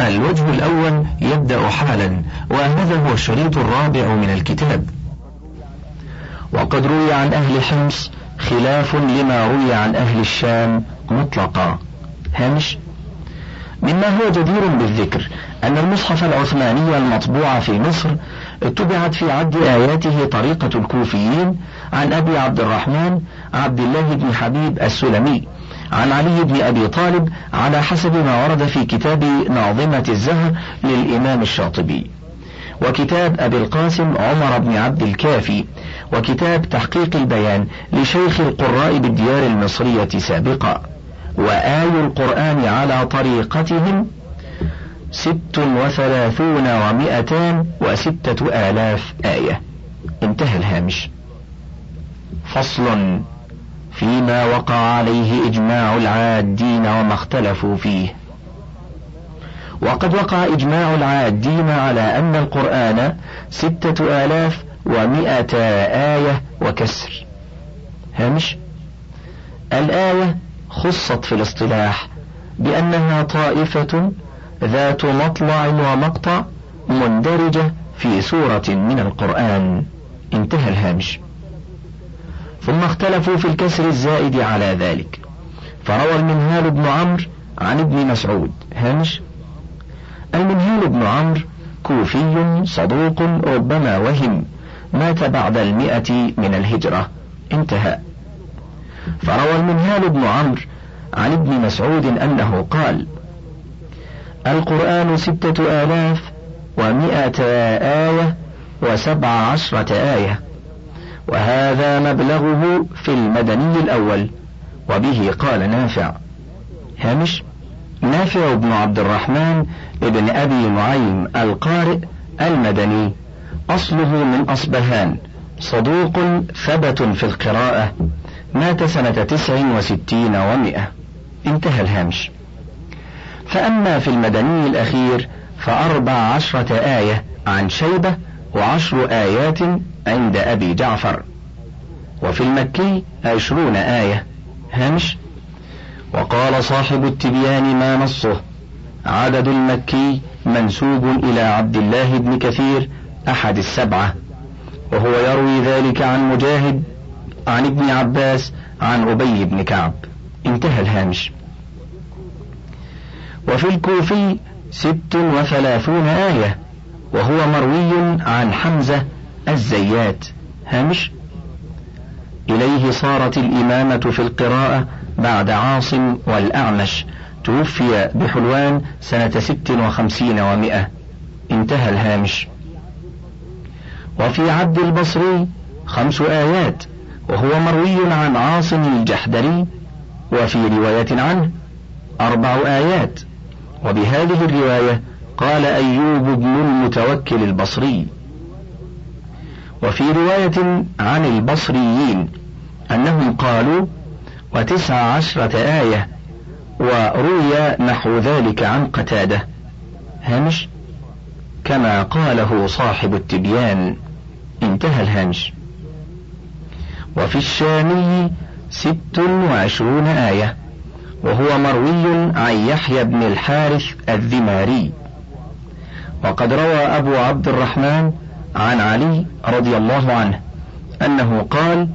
الوجه الأول يبدأ حالا، وهذا هو الشريط الرابع من الكتاب. وقد روي عن أهل حمص خلاف لما روي عن أهل الشام مطلقا. هامش: مما هو جدير بالذكر أن المصحف العثماني المطبوع في مصر اتبعت في عد آياته طريقة الكوفيين عن أبي عبد الرحمن عبد الله بن حبيب السلمي عن علي بن أبي طالب على حسب ما ورد في كتاب ناظمة الزهر للإمام الشاطبي، وكتاب أبي القاسم عمر بن عبد الكافي، وكتاب تحقيق البيان لشيخ القراء بالديار المصرية سابقا. وآي القرآن على طريقتهم 36,206 آية. انتهى الهامش. فصل فيما وقع عليه إجماع العادين وما اختلفوا فيه. وقد وقع إجماع العادين على أن القرآن 6,100 آية وكسر. هامش: الآية خصت في الاصطلاح بأنها طائفة ذات مطلع ومقطع مندرجة في سورة من القرآن. انتهى الهامش. ثم اختلفوا في الكسر الزائد على ذلك، فروى المنهال بن عمرو عن ابن مسعود. هامش: المنهال بن عمرو كوفي صدوق ربما وهم، مات بعد 100 من الهجرة. انتهى. فروى المنهال بن عمرو عن ابن مسعود أنه قال: القرآن 6,100 آية و17 آية، وهذا مبلغه في المدني الأول، وبه قال نافع. هامش: نافع بن عبد الرحمن ابن أبي نعيم القارئ المدني، أصله من أصبهان، صدوق ثبت في القراءة، مات سنة 69 و100. انتهى الهامش. فأما في المدني الأخير ف14 آية عن شيبة و10 آيات عند أبي جعفر، وفي المكي 20 آية. هامش: وقال صاحب التبيان ما نصه عدد المكي منسوب إلى عبد الله بن كثير أحد السبعة، وهو يروي ذلك عن مجاهد عن ابن عباس عن أبي بن كعب. انتهى الهامش. وفي الكوفي 36 آية، وهو مروي عن حمزة الزيات. هامش: إليه صارت الإمامة في القراءة بعد عاصم والأعمش، توفي بحلوان سنة 56 و100. انتهى الهامش. وفي عبد البصري 5 آيات، وهو مروي عن عاصم الجحدري، وفي رواية عنه 4 آيات، وبهذه الرواية قال أيوب بن المتوكل البصري. وفي رواية عن البصريين أنهم قالوا 19 آية، وروي نحو ذلك عن قتادة. هامش: كما قاله صاحب التبيان. انتهى الهامش. وفي الشامي 26 آية، وهو مروي عن يحيى بن الحارث الذماري. وقد روى أبو عبد الرحمن عن علي رضي الله عنه أنه قال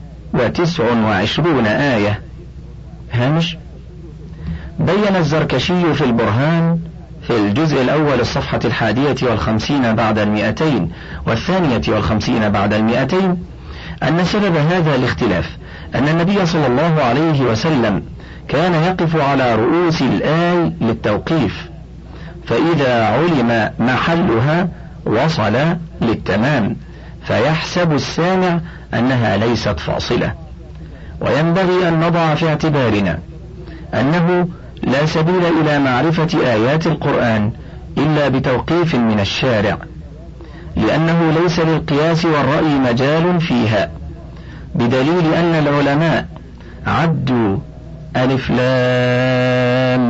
29 آية. هامش: بين الزركشي في البرهان في الجزء الأول الصفحة 51 بعد 200 و52 بعد 200 أن سبب هذا الاختلاف أن النبي صلى الله عليه وسلم كان يقف على رؤوس الآي للتوقيف، فإذا علم محلها وصل للتمام، فيحسب السامع أنها ليست فاصلة. وينبغي أن نضع في اعتبارنا أنه لا سبيل إلى معرفة آيات القرآن إلا بتوقيف من الشارع، لأنه ليس للقياس والرأي مجال فيها، بدليل أن العلماء عدوا ألف لام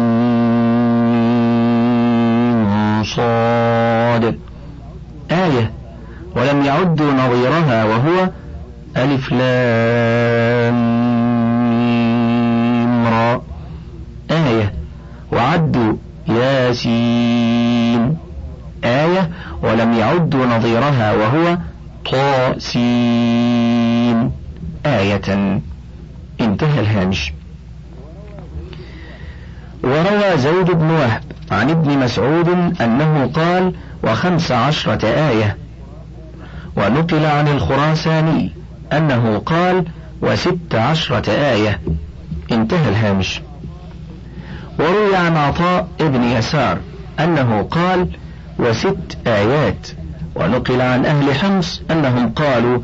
صاد آية، ولم يعدوا نظيرها وهو ألف لام را آية، وعدوا ياسين سين آية، ولم يعدوا نظيرها وهو طا سين آية. انتهى الهامش. وروى زيد بن وهب عن ابن مسعود أنه قال 15 آية، ونقل عن الخراساني أنه قال 16 آية. انتهى الهامش. وروي عن عطاء ابن يسار أنه قال 6 آيات، ونقل عن أهل حمص أنهم قالوا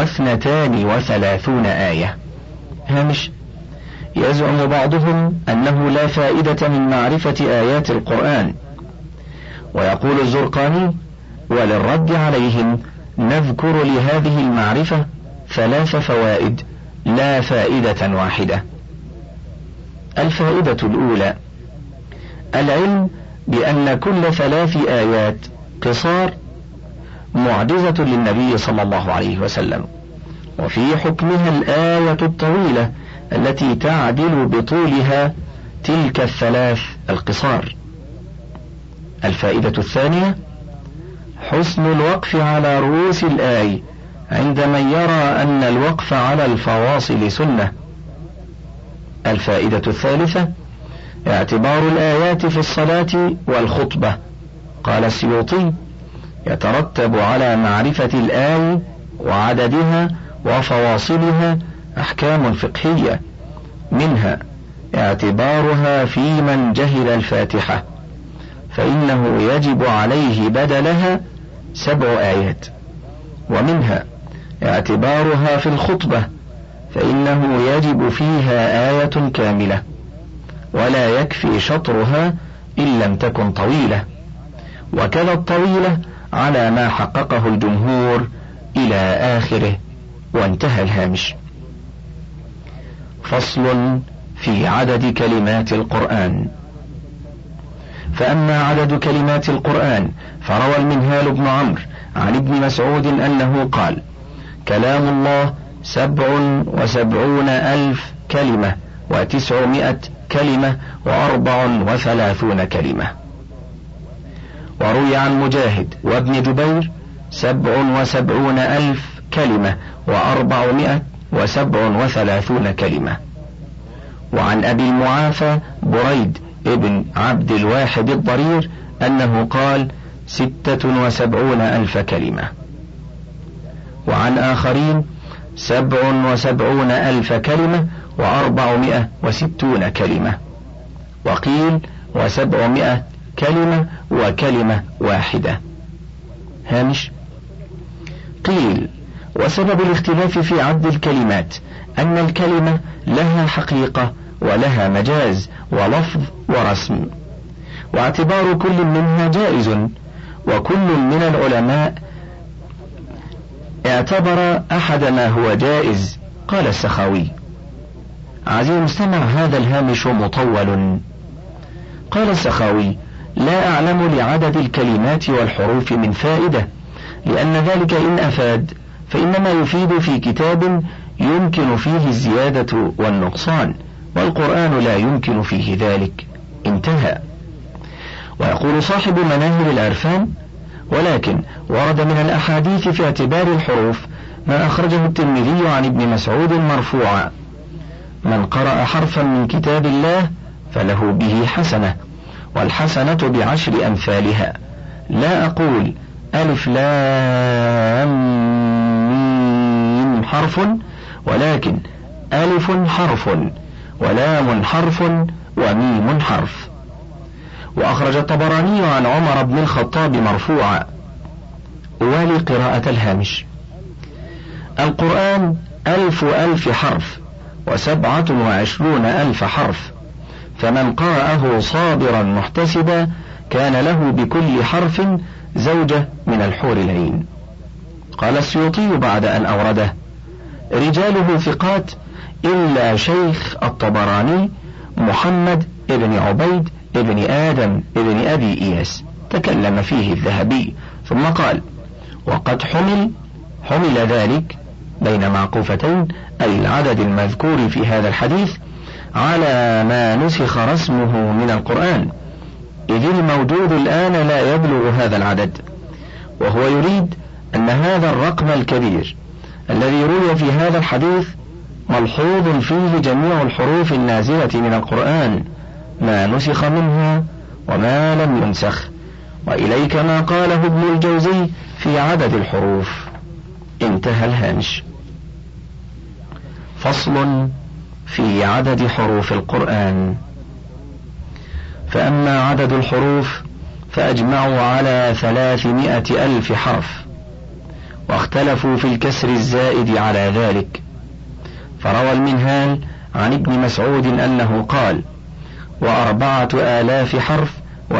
32 آية. هامش. يزعم بعضهم أنه لا فائدة من معرفة آيات القرآن، ويقول الزرقاني: وللرد عليهم نذكر لهذه المعرفة 3 فوائد لا فائدة واحدة. الفائدة الأولى: العلم بأن كل 3 آيات قصار معجزة للنبي صلى الله عليه وسلم، وفي حكمها الآية الطويلة التي تعدل بطولها تلك 3 القصار. الفائدة الثانية: حسن الوقف على رؤوس الآية عند من يرى أن الوقف على الفواصل سنة. الفائدة الثالثة: اعتبار الآيات في الصلاة والخطبة. قال السيوطي: يترتب على معرفة الآية وعددها وفواصلها أحكام فقهية، منها اعتبارها في من جهل الفاتحة فإنه يجب عليه بدلها 7 آيات، ومنها اعتبارها في الخطبة فإنه يجب فيها آية كاملة، ولا يكفي شطرها إن لم تكن طويلة، وكذا الطويلة على ما حققه الجمهور إلى آخره. وانتهى الهامش. فصل في عدد كلمات القرآن. فأما عدد كلمات القرآن فروى المنهال بن عمرو عن ابن مسعود أنه قال: كلام الله 77,000 كلمة و900 كلمة و34 كلمة. وروي عن مجاهد وابن جبير 77,000 كلمة و437 كلمة. وعن أبي المعافى بريد ابن عبد الواحد الضرير أنه قال 76,000 كلمة. وعن آخرين 77,000 كلمة و460 كلمة. وقيل 700 كلمة وكلمة واحدة. هامش. قيل: وسبب الاختلاف في عد الكلمات أن الكلمة لها حقيقة ولها مجاز ولفظ ورسم، واعتبار كل منها جائز، وكل من العلماء اعتبر أحد ما هو جائز. قال السخاوي: عزيز المستمع، هذا الهامش مطول. قال السخاوي: لا أعلم لعدد الكلمات والحروف من فائدة، لأن ذلك إن أفاد فإنما يفيد في كتاب يمكن فيه الزيادة والنقصان، والقرآن لا يمكن فيه ذلك. انتهى. ويقول صاحب مناهل العرفان: ولكن ورد من الأحاديث في اعتبار الحروف ما أخرجه الترمذي عن ابن مسعود مرفوعا: من قرأ حرفا من كتاب الله فله به حسنة، والحسنة ب10 أمثالها. لا أقول ألف لام ميم حرف، ولكن ألف حرف ولام حرف وميم حرف. وأخرج الطبراني عن عمر بن الخطاب مرفوعا. ولقراءة الهامش: القرآن 1000 حرف و27,000 حرف، فمن قرأه صابرا محتسبا كان له بكل حرف زوجة من الحور العين. قال السيوطي بعد أن أورده: رجاله ثقات إلا شيخ الطبراني محمد ابن عبيد ابن آدم ابن أبي إياس، تكلم فيه الذهبي ثم قال: وقد حمل ذلك بين معقوفتين، أي العدد المذكور في هذا الحديث، على ما نسخ رسمه من القرآن، إذ الموجود الآن لا يبلغ هذا العدد، وهو يريد أن هذا الرقم الكبير الذي روي في هذا الحديث ملحوظ فيه جميع الحروف النازلة من القرآن، ما نسخ منها وما لم ينسخ، وإليك ما قاله ابن الجوزي في عدد الحروف. انتهى الهامش. فصل في عدد حروف القرآن. فأما عدد الحروف فأجمعوا على 300,000 حرف، واختلفوا في الكسر الزائد على ذلك. فروى المنهال عن ابن مسعود أنه قال: 4,000 حرف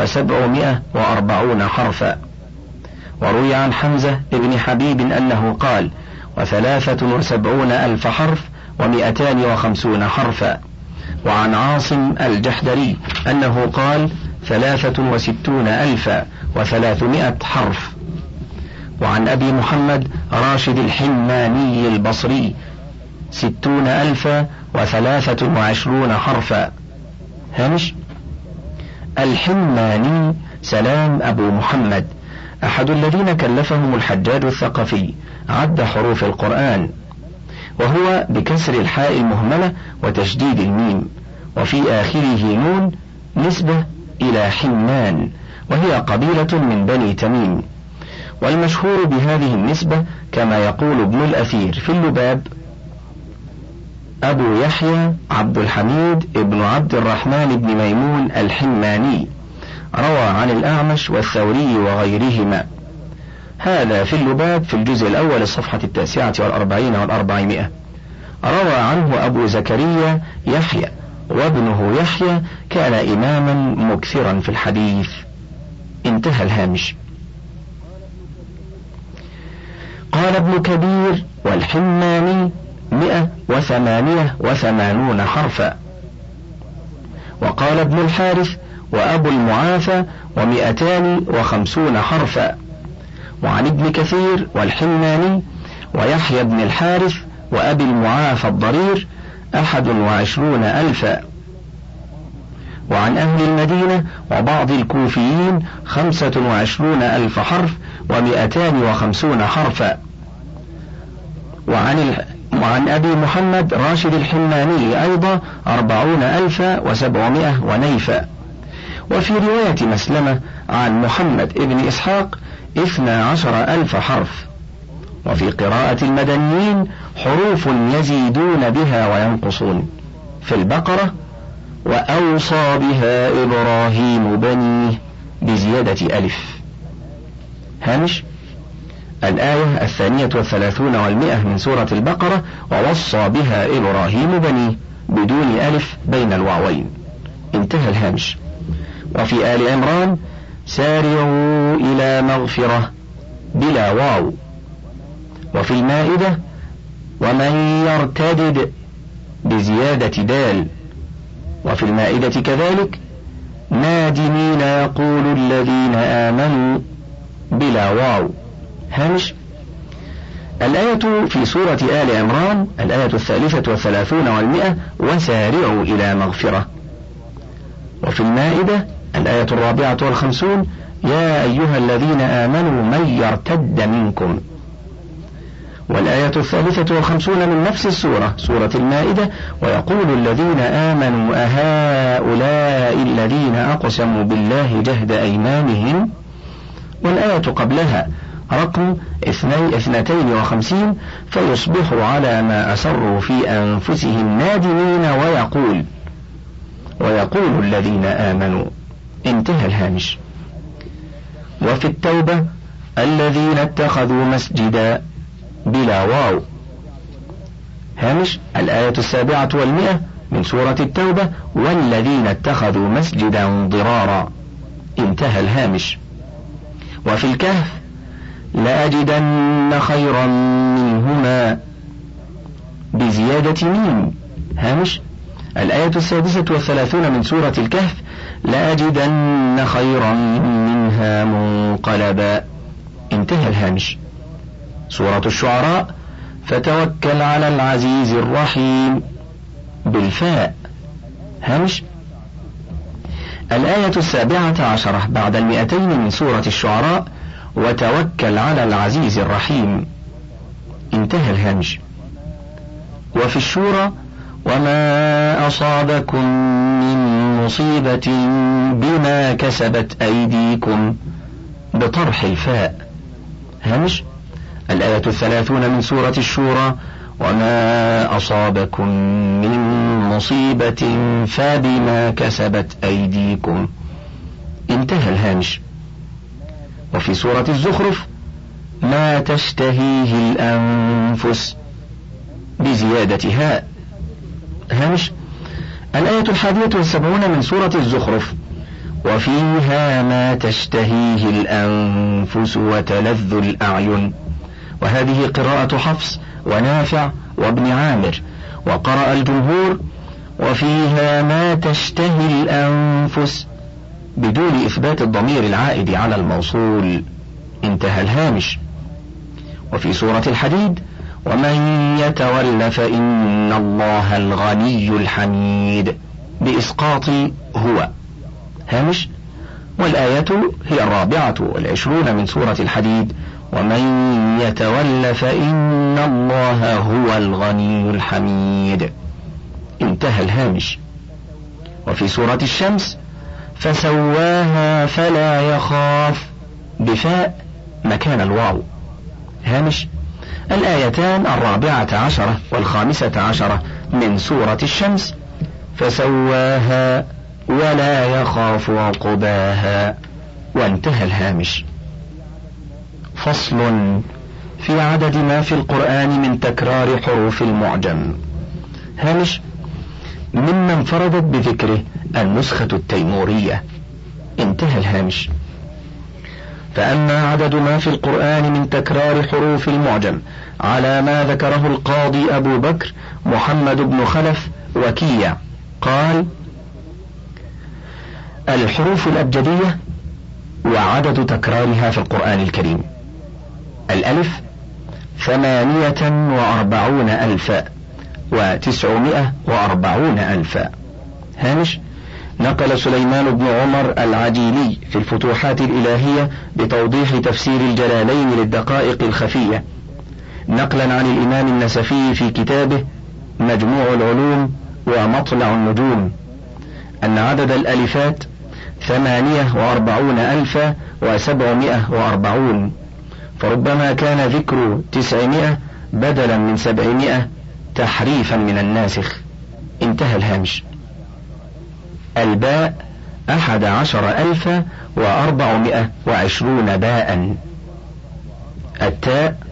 740 حرفا. وروي عن حمزة ابن حبيب أنه قال: 73,000 حرف 250 حرفا. وعن عاصم الجحدري أنه قال: 63,300 حرف. وعن أبي محمد راشد الحماني البصري 60,023 حرفا. هامش: الحماني سلام أبو محمد، أحد الذين كلفهم الحجاج الثقفي عد حروف القرآن، وهو بكسر الحاء المهملة وتشديد الميم، وفي آخره نون، نسبة إلى حمان، وهي قبيلة من بني تميم. والمشهور بهذه النسبة كما يقول ابن الأثير في اللباب: أبو يحيى عبد الحميد ابن عبد الرحمن بن ميمون الحماني، روى عن الأعمش والثوري وغيرهما. هذا في اللباب في الجزء الأول الصفحة 49 و400. روى عنه أبو زكريا يحيى، وابنه يحيى كان إماما مكثرا في الحديث. انتهى الهامش. قال ابن كبير: والحماني 188 حرفا. وقال ابن الحارث وأبو المعافى 250 حرفا. وعن ابن كثير: والحماني ويحيى بن الحارث وأبي المعافى الضرير 21,000. وعن أهل المدينة وبعض الكوفيين 25,000 حرف 250 حرفا. وعن أبي محمد راشد الحماني أيضا 40,700 ونيفا. وفي رواية مسلمة عن محمد ابن إسحاق 12,000 حرف. وفي قراءة المدنيين حروف يزيدون بها وينقصون. في البقرة: وأوصى بها إبراهيم بنيه بزيادة ألف. هامش: الآية 32 من سورة البقرة: ووصى بها إبراهيم بنيه بدون ألف بين الواوين. انتهى الهامش. وفي آل عمران: سارعوا إلى مغفرة بلا واو. وفي المائدة: ومن يرتدد بزيادة دال. وفي المائدة كذلك: نادمين يقول الذين آمنوا بلا واو. هامش: الآية في سورة آل عمران الآية 33 وسارعوا إلى مغفرة. وفي المائدة الآية 54: يا أيها الذين آمنوا من يرتد منكم. والآية 53 من نفس السورة، سورة المائدة: ويقول الذين آمنوا أهؤلاء الذين أقسموا بالله جهد أيمانهم. والآية قبلها رقم 52: فيصبحوا على ما أسروا في أنفسهم نادمين ويقول الذين آمنوا. انتهى الهامش. وفي التوبة: الذين اتخذوا مسجدا بلا واو. هامش: الآية 700 من سورة التوبة: والذين اتخذوا مسجدا ضرارا. انتهى الهامش. وفي الكهف: لأجدن خيرا منهما بزيادة ميم. هامش: الآية 36 من سورة الكهف: لأجدن خيرا منها منقلبا. انتهى الهامش. سورة الشعراء: فتوكل على العزيز الرحيم بالفاء. هامش: الآية 17 بعد 200 من سورة الشعراء: وتوكل على العزيز الرحيم. انتهى الهمج. وفي الشورى: وما أصابكم من مصيبة بما كسبت أيديكم، بطرح الفاء. همج. الآية 30 من سورة الشورى: وما أصابكم من مصيبة فبما كسبت أيديكم. انتهى الهامش. وفي سورة الزخرف: ما تشتهيه الأنفس، بزيادة هاء. هامش. الآية 71 من سورة الزخرف: وفيها ما تشتهيه الأنفس وتلذ الأعين. وهذه قراءة حفص ونافع وابن عامر. وقرأ الجمهور: وفيها ما تشتهي الأنفس، بدون إثبات الضمير العائد على الموصول. انتهى الهامش. وفي سورة الحديد: ومن يتول فإن الله الغني الحميد، بإسقاط هو. هامش. والآية هي 24 من سورة الحديد: ومن يتول فإن الله هو الغني الحميد. انتهى الهامش. وفي سورة الشمس: فسواها فلا يخاف، بفاء مكان الواو. هامش. الآيتان 14 و15 من سورة الشمس: فسواها ولا يخاف عقباها. وانتهى الهامش. فصل في عدد ما في القرآن من تكرار حروف المعجم. هامش. مما انفردت بذكره النسخة التيمورية. انتهى الهامش. فأما عدد ما في القرآن من تكرار حروف المعجم على ما ذكره القاضي أبو بكر محمد بن خلف وكيع، قال: الحروف الأبجدية وعدد تكرارها في القرآن الكريم: الألف 48,940,000. هامش. نقل سليمان بن عمر العجيلي في الفتوحات الإلهية بتوضيح تفسير الجلالين للدقائق الخفية، نقلا عن الإمام النسفي في كتابه مجموع العلوم ومطلع النجوم، أن عدد الألفات 48,740، فربما كان ذكر 900 بدلا من 700 تحريفا من الناسخ. انتهى الهامش. الباء 11,420 باء. التاء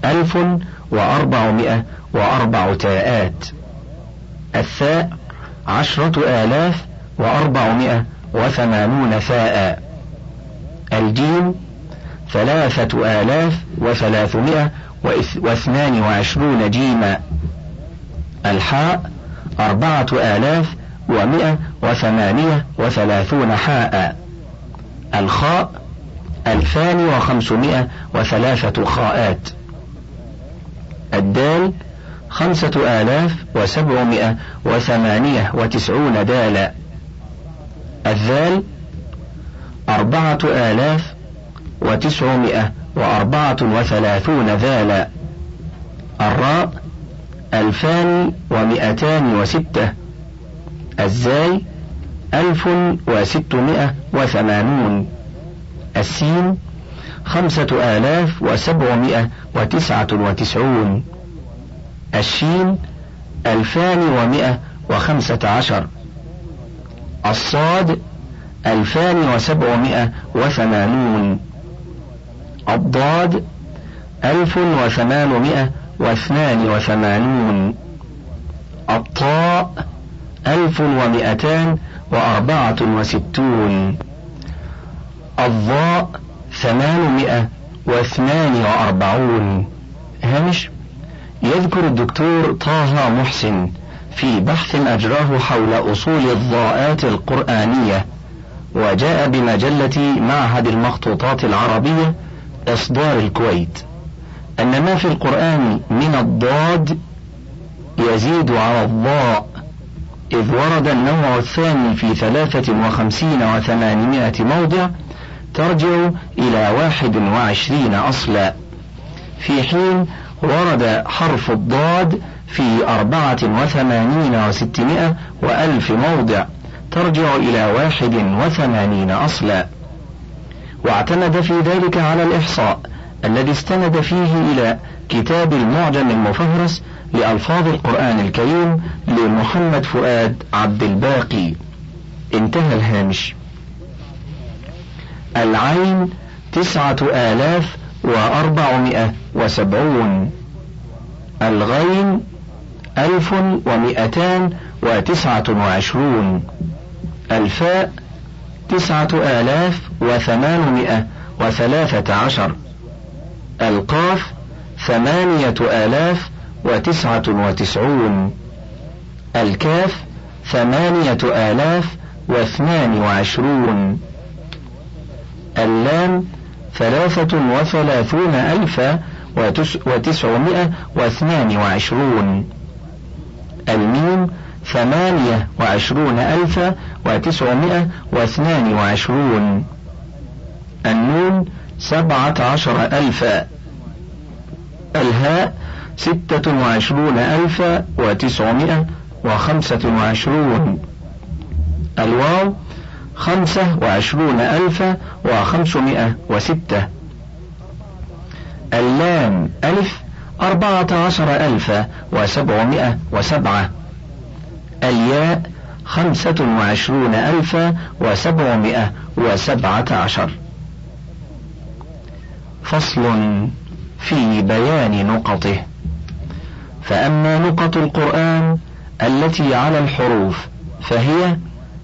1,404 تاءات. الثاء 10,480 ثاء. الجيم 3,322 جيما. الحاء 4,138 حاء. الخاء 2,503 خاءات. الدال 5,798 دالا. الذال 4,934 ذالا. الراء 2,206. الزاي 1,680. السين 5,799. الشين 2,115. الصاد 2,780. الضاد 1,882. الطاء 1,264. الضاء 842. هامش. يذكر الدكتور طه محسن في بحث أجراه حول أصول الضاءات القرآنية، وجاء بمجلة معهد المخطوطات العربية إصدار الكويت، أن ما في القرآن من الضاد يزيد على الضاء إذ ورد النوع الثاني في 53 و800 موضع، ترجع إلى 21 أصلا، في حين ورد حرف الضاد في 84 و600 و1000 موضع، ترجع إلى 81 أصلا. واعتمد في ذلك على الإحصاء الذي استند فيه إلى كتاب المعجم المفهرس لألفاظ القرآن الكريم لمحمد فؤاد عبد الباقي. انتهى الهامش. العين 9470، الغين 1229، الفاء 9813، القاف 8099، الكاف 8022، اللام 33922، الميم 28922، النون 17000، الهاء 26925، الواو 25506، اللام ألف 14707، الياء 25717. فصل في بيان نقطه. فأما نقط القرآن التي على الحروف فهي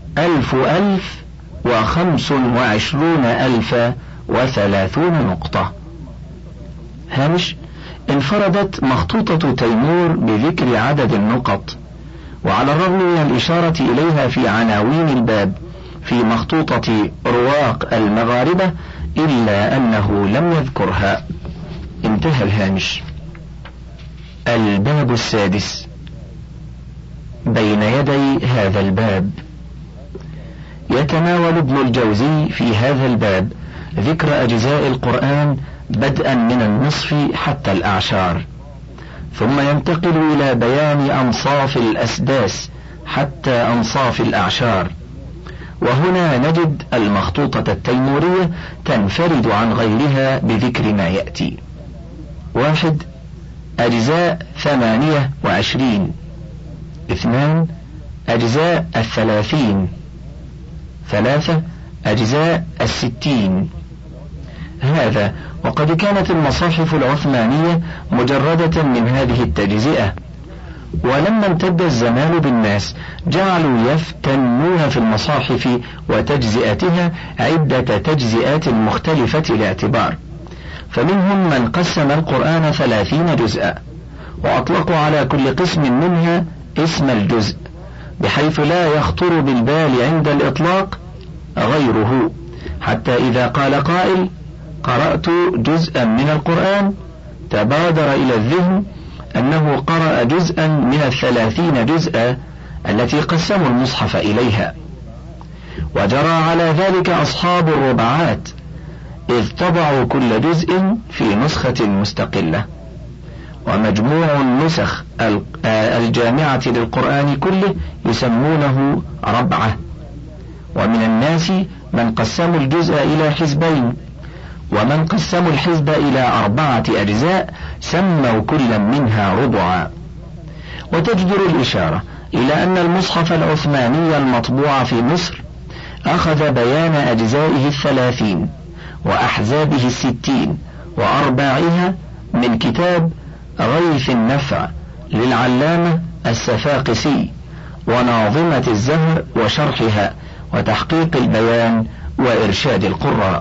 1025,030 نقطة. هامش: انفردت مخطوطة تيمور بذكر عدد النقط، وعلى الرغم من الإشارة إليها في عناوين الباب في مخطوطة رواق المغاربة إلا أنه لم يذكرها. انتهى الهامش. الباب السادس. بين يدي هذا الباب يتناول ابن الجوزي في هذا الباب ذكر أجزاء القرآن بدءا من النصف حتى الأعشار، ثم ينتقل إلى بيان أنصاف الأسداس حتى أنصاف الأعشار. وهنا نجد المخطوطة التيمورية تنفرد عن غيرها بذكر ما يأتي: 1. أجزاء 28، 2. أجزاء 30، 3. أجزاء 60. هذا وقد كانت المصاحف العثمانية مجردة من هذه التجزئة، ولما امتد الزمان بالناس جعلوا يفتنون في المصاحف وتجزئتها عدة تجزئات مختلفة الاعتبار، فمنهم من قسم القرآن 30 جزءا، وأطلقوا على كل قسم منها اسم الجزء، بحيث لا يخطر بالبال عند الإطلاق غيره، حتى إذا قال قائل: قرأت جزءا من القرآن، تبادر إلى الذهن أنه قرأ جزءا من 30 جزءا التي قسموا المصحف إليها. وجرى على ذلك أصحاب الربعات، إذ طبعوا كل جزء في نسخة مستقلة. ومجموع النسخ الجامعة للقرآن كله يسمونه ربعة. ومن الناس من قسموا الجزء إلى حزبين، ومن قسموا الحزب إلى 4 أجزاء سموا كل منها ربعا. وتجدر الإشارة إلى أن المصحف العثماني المطبوع في مصر أخذ بيان أجزائه 30 وأحزابه 60 وأرباعها من كتاب غيث النفع للعلامة السفاقسي، وناظمة الزهر وشرحها، وتحقيق البيان، وإرشاد القراء.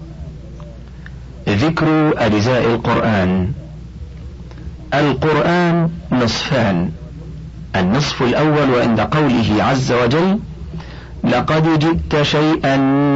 ذكر أجزاء القرآن. القرآن نصفان: النصف الأول وعند قوله عز وجل: لقد جئت شيئا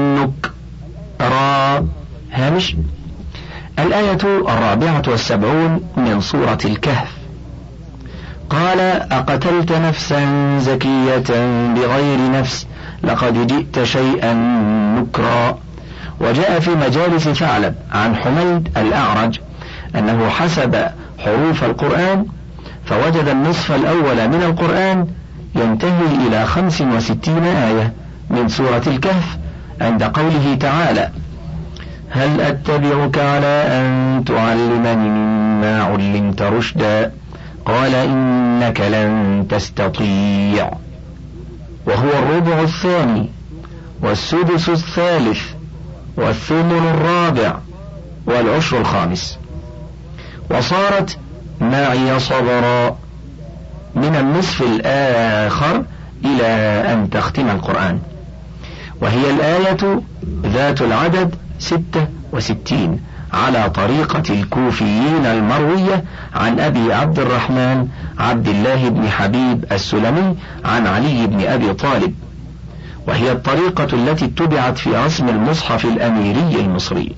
نكرا. هامش: الآية 74 من سورة الكهف. قال: أقتلت نفسا زكية بغير نفس لقد جئت شيئا نكرا. وجاء في مجالس ثعلب عن حميد الأعرج أنه حسب حروف القرآن فوجد النصف الأول من القرآن ينتهي إلى 65 آية من سورة الكهف عند قوله تعالى: هل أتبعك على أن تعلمني مما علمت رشدا قال إنك لن تستطيع. وهو الربع الثاني والسدس الثالث والثمن الرابع والعشر الخامس. وصارت معي صبرا من النصف الآخر إلى أن تختم القرآن. وهي الآية ذات العدد 66 على طريقة الكوفيين المروية عن أبي عبد الرحمن عبد الله بن حبيب السلمي عن علي بن أبي طالب، وهي الطريقة التي اتبعت في رسم المصحف الأميري المصري.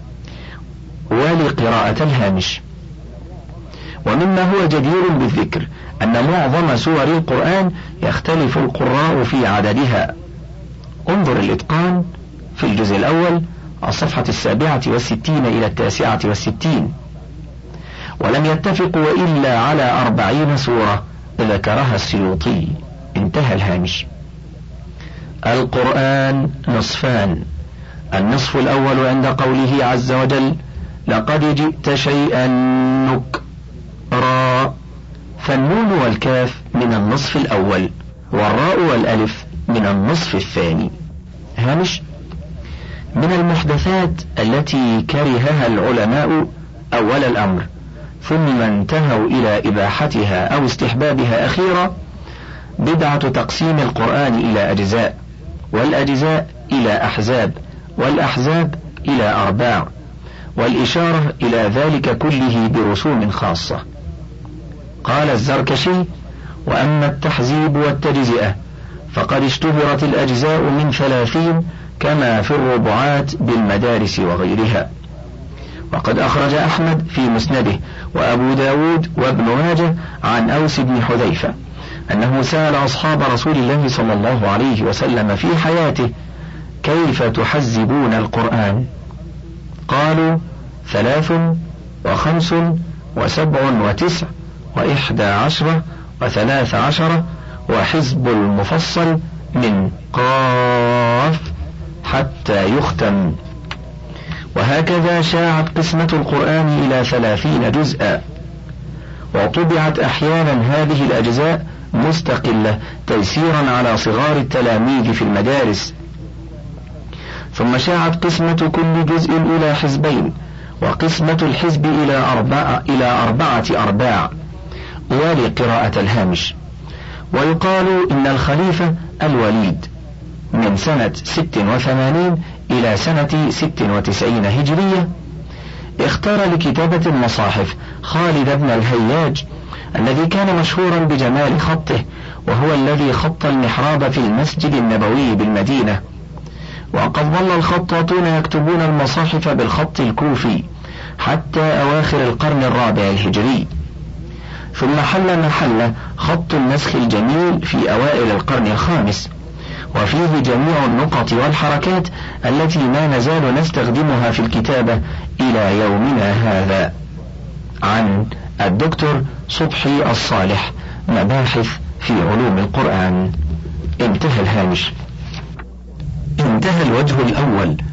ولقراءة الهامش. ومما هو جدير بالذكر أن معظم سور القرآن يختلف القراء في عددها. انظر الإتقان في الجزء الأول الصفحة 67 إلى 69. ولم يتفقوا إلا على 40 سورة ذكرها السيوطي. انتهى الهامش. القرآن نصفان: النصف الأول عند قوله عز وجل: لقد جئت شيئا نكرا، فالنون والكاف من النصف الأول والراء والألف من النصف الثاني. هامش: من المحدثات التي كرهها العلماء أول الأمر ثم انتهوا إلى إباحتها أو استحبابها أخيرا بدعة تقسيم القرآن إلى أجزاء، والأجزاء إلى أحزاب، والأحزاب إلى أرباع، والإشارة إلى ذلك كله برسوم خاصة. قال الزركشي: وأما التحزيب والتجزئة فقد اشتهرت الأجزاء من 30 كما في الربعات بالمدارس وغيرها. وقد أخرج أحمد في مسنده وأبو داود وابن ماجه عن أوس بن حذيفة أنه سأل أصحاب رسول الله صلى الله عليه وسلم في حياته: كيف تحزبون القرآن؟ قالوا: 3 و5 و7 و9 و11 و13 وحزب المفصل من قاف حتى يختم. وهكذا شاعت قسمة القرآن إلى 30 جزءا، وطبعت أحيانا هذه الأجزاء مستقلة تيسيرا على صغار التلاميذ في المدارس. ثم شاعت قسمة كل جزء إلى حزبين، وقسمة الحزب إلى 4 أرباع. ولقراءة الهامش. ويقال إن الخليفة الوليد من سنة 86 إلى سنة 96 هجرية اختار لكتابة المصاحف خالد بن الهياج الذي كان مشهورا بجمال خطه، وهو الذي خط المحراب في المسجد النبوي بالمدينة. وقد ظل الخطاطون يكتبون المصاحف بالخط الكوفي حتى أواخر القرن الرابع الهجري، ثم حل محل خط النسخ الجميل في أوائل القرن الخامس، وفيه جميع النقط والحركات التي ما نزال نستخدمها في الكتابة إلى يومنا هذا. عن الدكتور صبحي الصالح، مباحث في علوم القرآن. انتهى الهامش. انتهى الوجه الأول